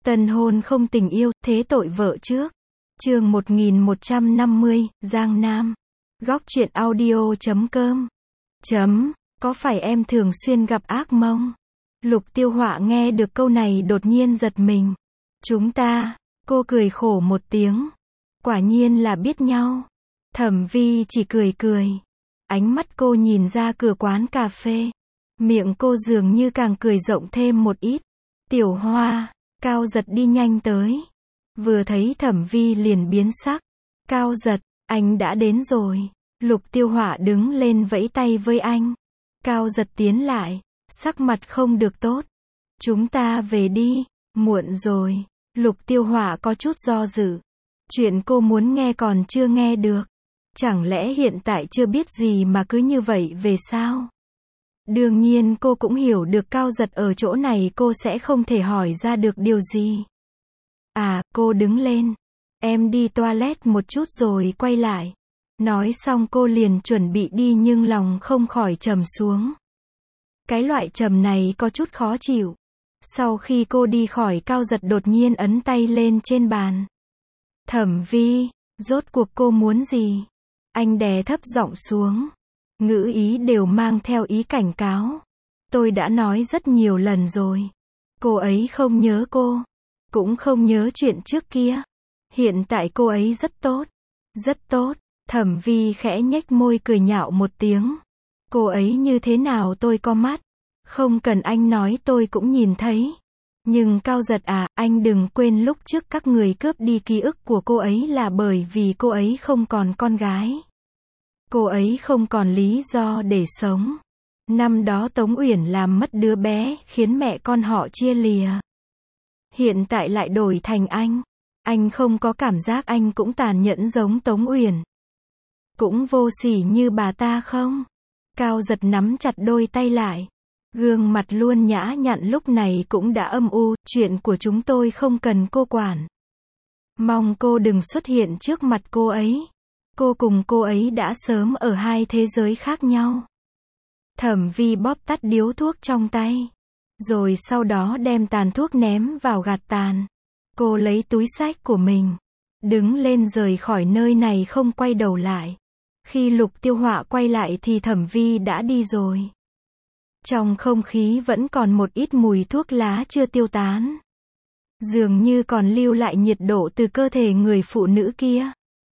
Tân hôn không tình yêu, thế tội vợ trước. Chương 1150, Giang Nam. Góc truyện audio.com. Có phải em thường xuyên gặp ác mộng? Lục Tiêu Họa nghe được câu này đột nhiên giật mình. Chúng ta, cô cười khổ một tiếng. Quả nhiên là biết nhau. Thẩm Vi chỉ cười cười. Ánh mắt cô nhìn ra cửa quán cà phê. Miệng cô dường như càng cười rộng thêm một ít. Tiểu Hoa, Cao Giật đi nhanh tới. Vừa thấy Thẩm Vi liền biến sắc. Cao Giật, anh đã đến rồi. Lục Tiêu Họa đứng lên vẫy tay với anh. Cao Giật tiến lại, sắc mặt không được tốt. Chúng ta về đi, muộn rồi. Lục Tiêu Họa có chút do dự. Chuyện cô muốn nghe còn chưa nghe được. Chẳng lẽ hiện tại chưa biết gì mà cứ như vậy về sao? Đương nhiên cô cũng hiểu được Cao Giật ở chỗ này cô sẽ không thể hỏi ra được điều gì. À, cô đứng lên. Em đi toilet một chút rồi quay lại. Nói xong cô liền chuẩn bị đi nhưng lòng không khỏi trầm xuống. Cái loại trầm này có chút khó chịu. Sau khi cô đi khỏi, Cao Giật đột nhiên ấn tay lên trên bàn. Thẩm Vi, rốt cuộc cô muốn gì? Anh đè thấp giọng xuống. Ngữ ý đều mang theo ý cảnh cáo. Tôi đã nói rất nhiều lần rồi. Cô ấy không nhớ cô. Cũng không nhớ chuyện trước kia. Hiện tại cô ấy rất tốt. Rất tốt. Thẩm Vi khẽ nhếch môi cười nhạo một tiếng. Cô ấy như thế nào tôi có mắt. Không cần anh nói tôi cũng nhìn thấy. Nhưng Cao Giật à, anh đừng quên lúc trước các người cướp đi ký ức của cô ấy là bởi vì cô ấy không còn con gái. Cô ấy không còn lý do để sống. Năm đó Tống Uyển làm mất đứa bé, khiến mẹ con họ chia lìa. Hiện tại lại đổi thành anh. Anh không có cảm giác anh cũng tàn nhẫn giống Tống Uyển. Cũng vô sỉ như bà ta không? Cao Giật nắm chặt đôi tay lại. Gương mặt luôn nhã nhặn lúc này cũng đã âm u, chuyện của chúng tôi không cần cô quản. Mong cô đừng xuất hiện trước mặt cô ấy. Cô cùng cô ấy đã sớm ở hai thế giới khác nhau. Thẩm Vi bóp tắt điếu thuốc trong tay. Rồi sau đó đem tàn thuốc ném vào gạt tàn. Cô lấy túi xách của mình. Đứng lên rời khỏi nơi này không quay đầu lại. Khi Lục Tiêu Họa quay lại thì Thẩm Vi đã đi rồi. Trong không khí vẫn còn một ít mùi thuốc lá chưa tiêu tán. Dường như còn lưu lại nhiệt độ từ cơ thể người phụ nữ kia.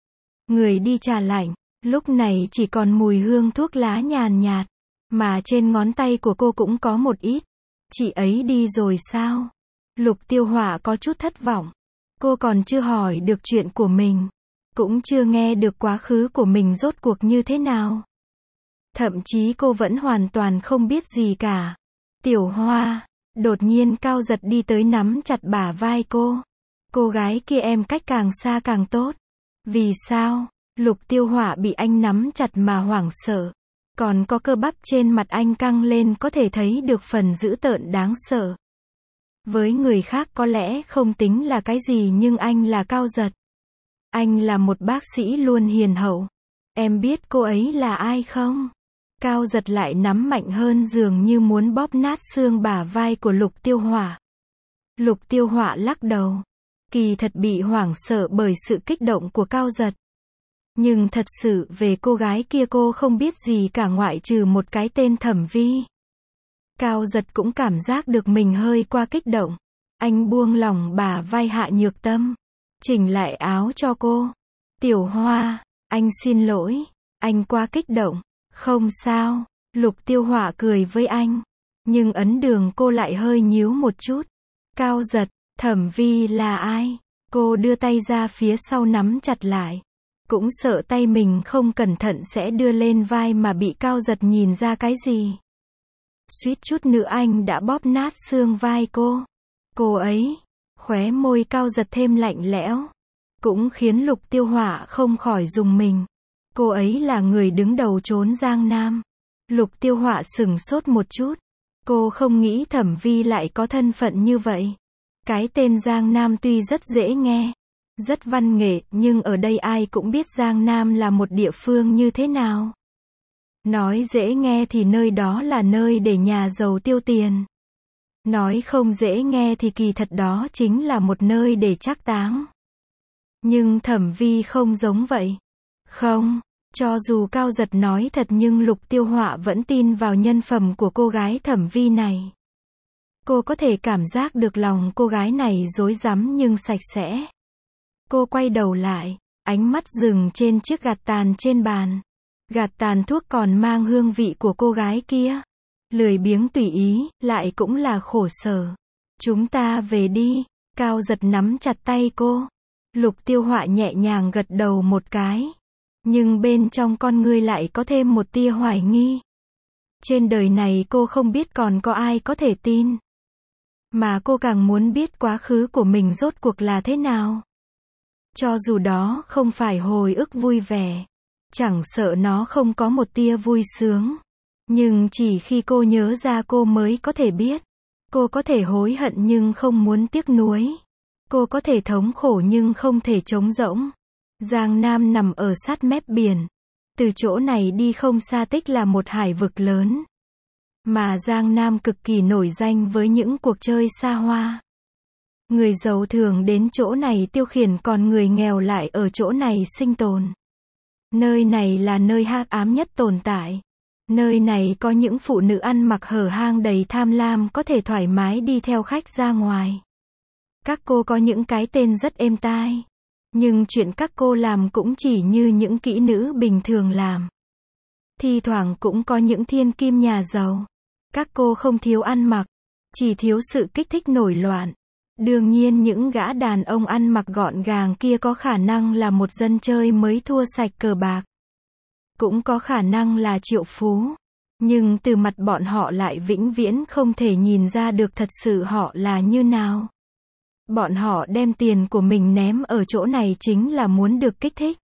Người đi trà lạnh, lúc này chỉ còn mùi hương thuốc lá nhàn nhạt. Mà trên ngón tay của cô cũng có một ít. Chị ấy đi rồi sao? Lục Tiêu Họa có chút thất vọng. Cô còn chưa hỏi được chuyện của mình. Cũng chưa nghe được quá khứ của mình rốt cuộc như thế nào. Thậm chí cô vẫn hoàn toàn không biết gì cả. Tiểu Hoa, đột nhiên Cao Giật đi tới nắm chặt bả vai cô. Cô gái kia em cách càng xa càng tốt. Vì sao? Lục Tiêu Họa bị anh nắm chặt mà hoảng sợ. Còn có cơ bắp trên mặt anh căng lên có thể thấy được phần dữ tợn đáng sợ. Với người khác có lẽ không tính là cái gì nhưng anh là Cao Giật. Anh là một bác sĩ luôn hiền hậu. Em biết cô ấy là ai không? Cao Giật lại nắm mạnh hơn dường như muốn bóp nát xương bả vai của Lục Tiêu Họa. Lục Tiêu Họa lắc đầu. Kỳ thật bị hoảng sợ bởi sự kích động của Cao Giật. Nhưng thật sự về cô gái kia cô không biết gì cả ngoại trừ một cái tên Thẩm Vi. Cao Giật cũng cảm giác được mình hơi qua kích động. Anh buông lỏng bả vai Hạ Nhược Tâm. Chỉnh lại áo cho cô. Tiểu Hoa, anh xin lỗi. Anh quá kích động. Không sao. Lục Tiêu Họa cười với anh. Nhưng ấn đường cô lại hơi nhíu một chút. Cao Giật, Thẩm Vi là ai? Cô đưa tay ra phía sau nắm chặt lại. Cũng sợ tay mình không cẩn thận sẽ đưa lên vai mà bị Cao Giật nhìn ra cái gì. Suýt chút nữa anh đã bóp nát xương vai cô. Cô ấy, khóe môi Cao Giật thêm lạnh lẽo. Cũng khiến Lục Tiêu Họa không khỏi rùng mình. Cô ấy là người đứng đầu trốn Giang Nam. Lục Tiêu Họa sửng sốt một chút. Cô không nghĩ Thẩm Vi lại có thân phận như vậy. Cái tên Giang Nam tuy rất dễ nghe, rất văn nghệ, nhưng ở đây ai cũng biết Giang Nam là một địa phương như thế nào. Nói dễ nghe thì nơi đó là nơi để nhà giàu tiêu tiền. Nói không dễ nghe thì kỳ thật đó chính là một nơi để trác táng. Nhưng Thẩm Vi không giống vậy. Không, cho dù Cao Giật nói thật nhưng Lục Tiêu Họa vẫn tin vào nhân phẩm của cô gái Thẩm Vi này. Cô có thể cảm giác được lòng cô gái này rối rắm nhưng sạch sẽ. Cô quay đầu lại, ánh mắt dừng trên chiếc gạt tàn trên bàn. Gạt tàn thuốc còn mang hương vị của cô gái kia. Lười biếng tùy ý, lại cũng là khổ sở. Chúng ta về đi. Cao Giật nắm chặt tay cô. Lục Tiêu Họa nhẹ nhàng gật đầu một cái. Nhưng bên trong con ngươi lại có thêm một tia hoài nghi. Trên đời này cô không biết còn có ai có thể tin. Mà cô càng muốn biết quá khứ của mình rốt cuộc là thế nào. Cho dù đó không phải hồi ức vui vẻ. Chẳng sợ nó không có một tia vui sướng. Nhưng chỉ khi cô nhớ ra cô mới có thể biết. Cô có thể hối hận nhưng không muốn tiếc nuối. Cô có thể thống khổ nhưng không thể trống rỗng. Giang Nam nằm ở sát mép biển. Từ chỗ này đi không xa tích là một hải vực lớn. Mà Giang Nam cực kỳ nổi danh với những cuộc chơi xa hoa. Người giàu thường đến chỗ này tiêu khiển còn người nghèo lại ở chỗ này sinh tồn. Nơi này là nơi hắc ám nhất tồn tại. Nơi này có những phụ nữ ăn mặc hở hang đầy tham lam có thể thoải mái đi theo khách ra ngoài. Các cô có những cái tên rất êm tai. Nhưng chuyện các cô làm cũng chỉ như những kỹ nữ bình thường làm. Thi thoảng cũng có những thiên kim nhà giàu. Các cô không thiếu ăn mặc, chỉ thiếu sự kích thích nổi loạn. Đương nhiên những gã đàn ông ăn mặc gọn gàng kia có khả năng là một dân chơi mới thua sạch cờ bạc. Cũng có khả năng là triệu phú. Nhưng từ mặt bọn họ lại vĩnh viễn không thể nhìn ra được thật sự họ là như nào. Bọn họ đem tiền của mình ném ở chỗ này chính là muốn được kích thích.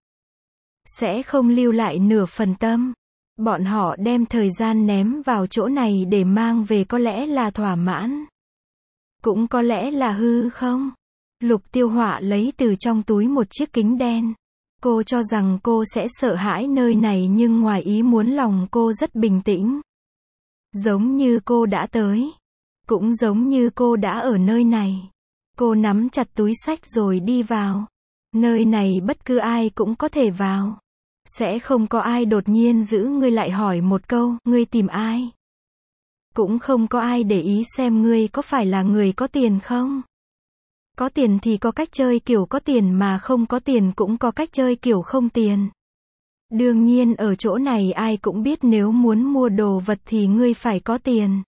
Sẽ không lưu lại nửa phần tâm. Bọn họ đem thời gian ném vào chỗ này để mang về có lẽ là thỏa mãn. Cũng có lẽ là hư không? Lục Tiêu Họa lấy từ trong túi một chiếc kính đen. Cô cho rằng cô sẽ sợ hãi nơi này nhưng ngoài ý muốn lòng cô rất bình tĩnh. Giống như cô đã tới. Cũng giống như cô đã ở nơi này. Cô nắm chặt túi xách rồi đi vào. Nơi này bất cứ ai cũng có thể vào. Sẽ không có ai đột nhiên giữ ngươi lại hỏi một câu, ngươi tìm ai? Cũng không có ai để ý xem ngươi có phải là người có tiền không? Có tiền thì có cách chơi kiểu có tiền mà không có tiền cũng có cách chơi kiểu không tiền. Đương nhiên ở chỗ này ai cũng biết nếu muốn mua đồ vật thì ngươi phải có tiền.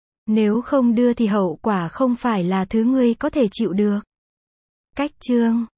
Nếu không đưa thì hậu quả không phải là thứ ngươi có thể chịu được. Cách chương